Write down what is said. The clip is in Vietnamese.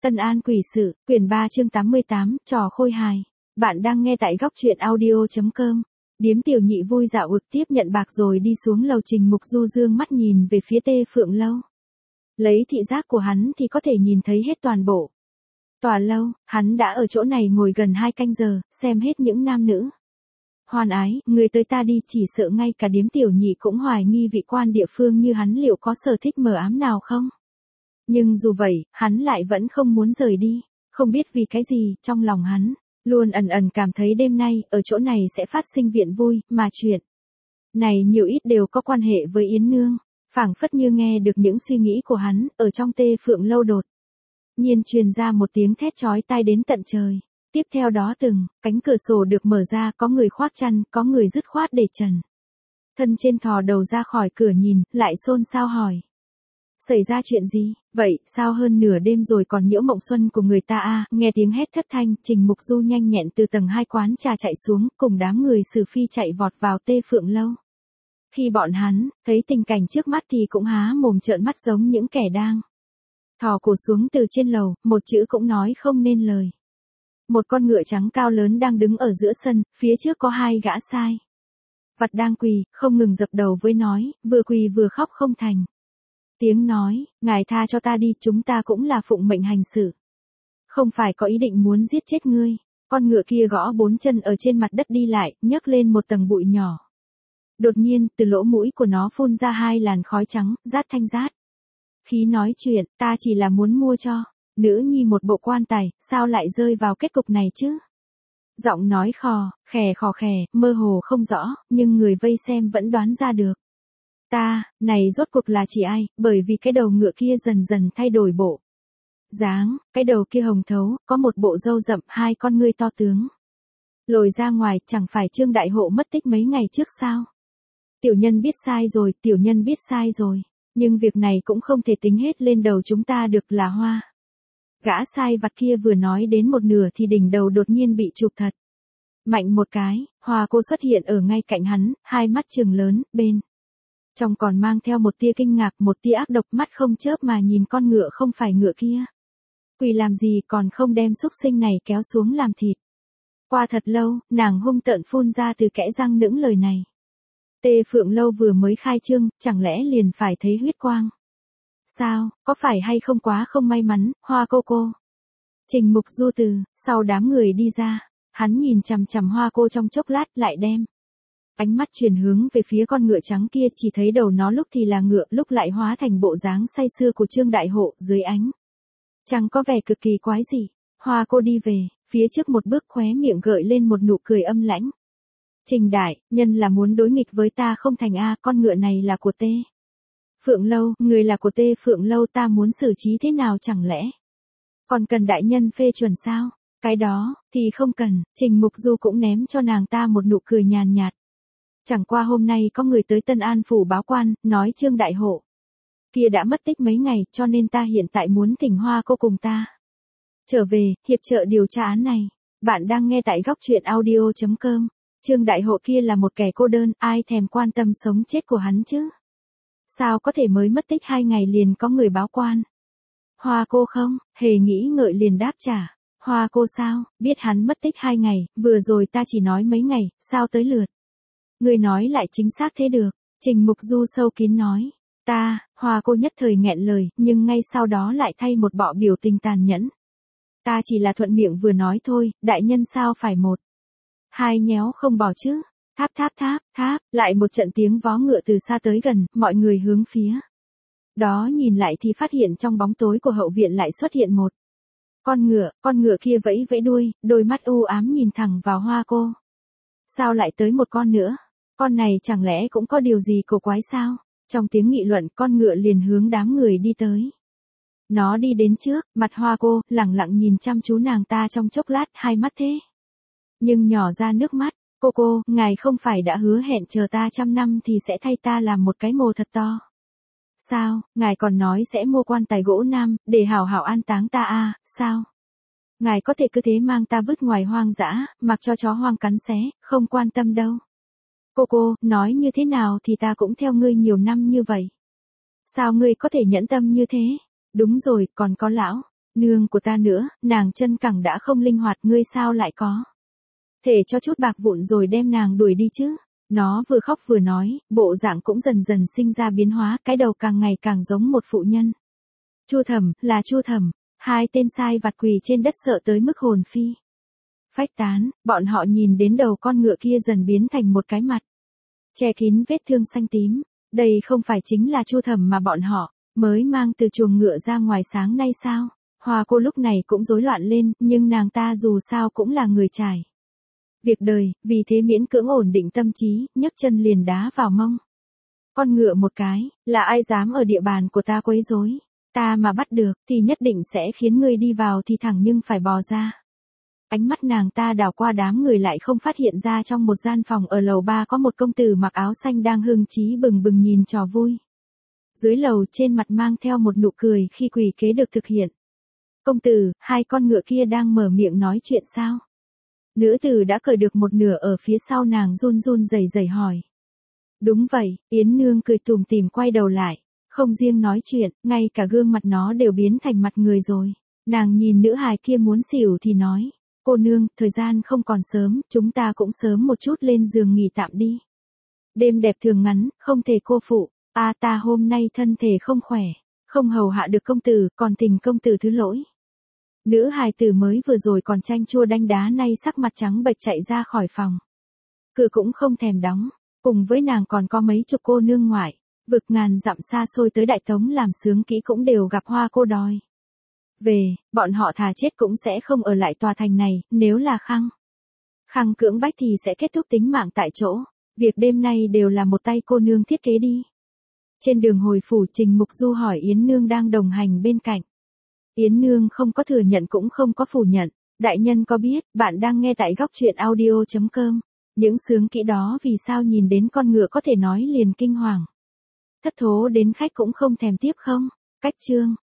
Tân An Quỷ Sự, quyển 3 chương 88, trò khôi hài. Bạn đang nghe tại góc truyện audio.com. Điếm Tiểu Nhị vui dạo ực tiếp nhận bạc rồi đi xuống lầu. Trình Mục Du dương mắt nhìn về phía Tê Phượng Lâu. Lấy thị giác của hắn thì có thể nhìn thấy hết toàn bộ tòa lâu. Hắn đã ở chỗ này ngồi gần 2 canh giờ, xem hết những nam nữ hoan ái, người tới ta đi, chỉ sợ ngay cả Điếm Tiểu Nhị cũng hoài nghi vị quan địa phương như hắn liệu có sở thích mờ ám nào không. Nhưng dù vậy, hắn lại vẫn không muốn rời đi. Không biết vì cái gì, trong lòng hắn luôn ẩn ẩn cảm thấy đêm nay, ở chỗ này sẽ phát sinh viện vui, mà chuyện này nhiều ít đều có quan hệ với Yến Nương. Phảng phất như nghe được những suy nghĩ của hắn, ở trong Tê Phượng Lâu đột nhiên truyền ra một tiếng thét chói tai đến tận trời. Tiếp theo đó từng cánh cửa sổ được mở ra, có người khoác chăn, có người dứt khoát để trần thân trên thò đầu ra khỏi cửa nhìn, lại xôn xao hỏi. Xảy ra chuyện gì, vậy, sao hơn nửa đêm rồi còn nhiễu mộng xuân của người ta à? Nghe tiếng hét thất thanh, Trình Mục Du nhanh nhẹn từ tầng 2 quán trà chạy xuống, cùng đám người Sử Phi chạy vọt vào Tê Phượng Lâu. Khi bọn hắn thấy tình cảnh trước mắt thì cũng há mồm trợn mắt giống những kẻ đang thò cổ xuống từ trên lầu, một chữ cũng nói không nên lời. Một con ngựa trắng cao lớn đang đứng ở giữa sân, phía trước có 2 gã sai vặt đang quỳ, không ngừng dập đầu với nói, vừa quỳ vừa khóc không thành tiếng nói, ngài tha cho ta đi, chúng ta cũng là phụng mệnh hành sự, không phải có ý định muốn giết chết ngươi. Con ngựa kia gõ 4 chân ở trên mặt đất đi lại, nhấc lên một tầng bụi nhỏ. Đột nhiên, từ lỗ mũi của nó phun ra 2 làn khói trắng, rát thanh rát. Khí nói chuyện, ta chỉ là muốn mua cho nữ nhi một bộ quan tài, sao lại rơi vào kết cục này chứ? Giọng nói khò khè, mơ hồ không rõ, nhưng người vây xem vẫn đoán ra được. Ta, này rốt cuộc là chỉ ai, bởi vì cái đầu ngựa kia dần dần thay đổi bộ dáng, cái đầu kia hồng thấu, có một bộ râu rậm, 2 con ngươi to tướng lồi ra ngoài, chẳng phải Trương Đại Hộ mất tích mấy ngày trước sao? Tiểu nhân biết sai rồi, tiểu nhân biết sai rồi, nhưng việc này cũng không thể tính hết lên đầu chúng ta được là Hoa. Gã sai vặt kia vừa nói đến một nửa thì đỉnh đầu đột nhiên bị chụp thật mạnh một cái, Hoa cô xuất hiện ở ngay cạnh hắn, 2 mắt trừng lớn, bên trong còn mang theo một tia kinh ngạc, một tia ác độc, mắt không chớp mà nhìn con ngựa không phải ngựa kia. Quỳ làm gì, còn không đem xúc sinh này kéo xuống làm thịt. Qua thật lâu, nàng hung tợn phun ra từ kẽ răng những lời này. Tê Phượng Lâu vừa mới khai trương, chẳng lẽ liền phải thấy huyết quang? Sao, có phải hay không quá không may mắn, Hoa cô? Trình Mục Du từ sau đám người đi ra, hắn nhìn chằm chằm Hoa cô trong chốc lát, lại đem ánh mắt chuyển hướng về phía con ngựa trắng kia, chỉ thấy đầu nó lúc thì là ngựa, lúc lại hóa thành bộ dáng say sưa của Trương Đại Hộ, dưới ánh chẳng có vẻ cực kỳ quái dị. Hoa cô đi về, phía trước một bước, khóe miệng gợi lên một nụ cười âm lãnh. Trình đại nhân là muốn đối nghịch với ta không thành a, con ngựa này là của Tê Phượng Lâu, người là của Tê Phượng Lâu, ta muốn xử trí thế nào chẳng lẽ còn cần đại nhân phê chuẩn sao? Cái đó thì không cần. Trình Mục Du cũng ném cho nàng ta một nụ cười nhàn nhạt. Chẳng qua hôm nay có người tới Tân An phủ báo quan, nói Trương Đại Hộ kia đã mất tích mấy ngày, cho nên ta hiện tại muốn thỉnh Hoa cô cùng ta trở về, hiệp trợ điều tra án này. Bạn đang nghe tại góc truyện audio.com. Trương Đại Hộ kia là một kẻ cô đơn, ai thèm quan tâm sống chết của hắn chứ? Sao có thể mới mất tích 2 ngày liền có người báo quan? Hoa cô không, hề nghĩ ngợi liền đáp trả. Hoa cô sao, biết hắn mất tích 2 ngày, vừa rồi ta chỉ nói mấy ngày, sao tới lượt người nói lại chính xác thế được? Trình Mục Du sâu kín nói. Hoa cô nhất thời nghẹn lời, nhưng ngay sau đó lại thay một bộ biểu tình tàn nhẫn. Ta chỉ là thuận miệng vừa nói thôi, đại nhân sao phải 1, 2 nhéo không bỏ chứ? Tháp, lại một trận tiếng vó ngựa từ xa tới gần, mọi người hướng phía đó nhìn lại thì phát hiện trong bóng tối của hậu viện lại xuất hiện một con ngựa kia vẫy vẫy đuôi, đôi mắt u ám nhìn thẳng vào Hoa cô. Sao lại tới một con nữa? Con này chẳng lẽ cũng có điều gì cổ quái sao? Trong tiếng nghị luận, con ngựa liền hướng đám người đi tới. Nó đi đến trước, mặt Hoa cô, lẳng lặng nhìn chăm chú nàng ta trong chốc lát, 2 mắt thế nhưng nhỏ ra nước mắt. Cô, ngài không phải đã hứa hẹn chờ ta 100 năm thì sẽ thay ta làm một cái mồ thật to. Sao, ngài còn nói sẽ mua quan tài gỗ nam, để hảo hảo an táng ta à, sao? Ngài có thể cứ thế mang ta vứt ngoài hoang dã, mặc cho chó hoang cắn xé, không quan tâm đâu. Cô, nói như thế nào thì ta cũng theo ngươi nhiều năm như vậy. Sao ngươi có thể nhẫn tâm như thế? Đúng rồi, còn có lão Nương của ta nữa, nàng chân cẳng đã không linh hoạt, ngươi sao lại có thể cho chút bạc vụn rồi đem nàng đuổi đi chứ. Nó vừa khóc vừa nói, bộ dạng cũng dần dần sinh ra biến hóa, cái đầu càng ngày càng giống một phụ nhân. Chu Thẩm, là Chu Thẩm. Hai tên sai vặt quỳ trên đất sợ tới mức hồn phi phách tán, bọn họ nhìn đến đầu con ngựa kia dần biến thành một cái mặt che kín vết thương xanh tím. Đây không phải chính là Chu Thẩm mà bọn họ mới mang từ chuồng ngựa ra ngoài sáng nay sao? Hoa cô lúc này cũng rối loạn lên, nhưng nàng ta dù sao cũng là người trải việc đời, vì thế miễn cưỡng ổn định tâm trí, nhấc chân liền đá vào mông con ngựa một cái. Là ai dám ở địa bàn của ta quấy rối? Ta mà bắt được, thì nhất định sẽ khiến ngươi đi vào thì thẳng nhưng phải bò ra. Ánh mắt nàng ta đảo qua đám người lại không phát hiện ra trong một gian phòng ở lầu 3 có một công tử mặc áo xanh đang hưng trí bừng bừng nhìn trò vui. Dưới lầu trên mặt mang theo một nụ cười khi quỷ kế được thực hiện. Công tử, hai con ngựa kia đang mở miệng nói chuyện sao? Nữ tử đã cởi được một nửa ở phía sau nàng run run rẩy rẩy hỏi. Đúng vậy, Yến Nương cười tủm tỉm quay đầu lại. Không riêng nói chuyện, ngay cả gương mặt nó đều biến thành mặt người rồi. Nàng nhìn nữ hài kia muốn xỉu thì nói. Cô nương, thời gian không còn sớm, chúng ta cũng sớm một chút lên giường nghỉ tạm đi. Đêm đẹp thường ngắn, không thể cô phụ. Ta hôm nay thân thể không khỏe, không hầu hạ được công tử, còn tình công tử thứ lỗi. Nữ hài tử mới vừa rồi còn chanh chua đanh đá nay sắc mặt trắng bệch chạy ra khỏi phòng. Cửa cũng không thèm đóng, cùng với nàng còn có mấy chục cô nương ngoại, vực ngàn dặm xa xôi tới Đại Tống làm sướng kỹ cũng đều gặp Hoa cô đòi về, bọn họ thà chết cũng sẽ không ở lại tòa thành này, nếu là khăng cưỡng bách thì sẽ kết thúc tính mạng tại chỗ. Việc đêm nay đều là một tay cô nương thiết kế đi. Trên đường hồi phủ, Trình Mục Du hỏi Yến Nương đang đồng hành bên cạnh. Yến Nương không có thừa nhận cũng không có phủ nhận. Đại nhân có biết, bạn đang nghe tại góc truyện audio.com. Những sướng kỹ đó vì sao nhìn đến con ngựa có thể nói liền kinh hoàng. Thất thố đến khách cũng không thèm tiếp không? Cách chương.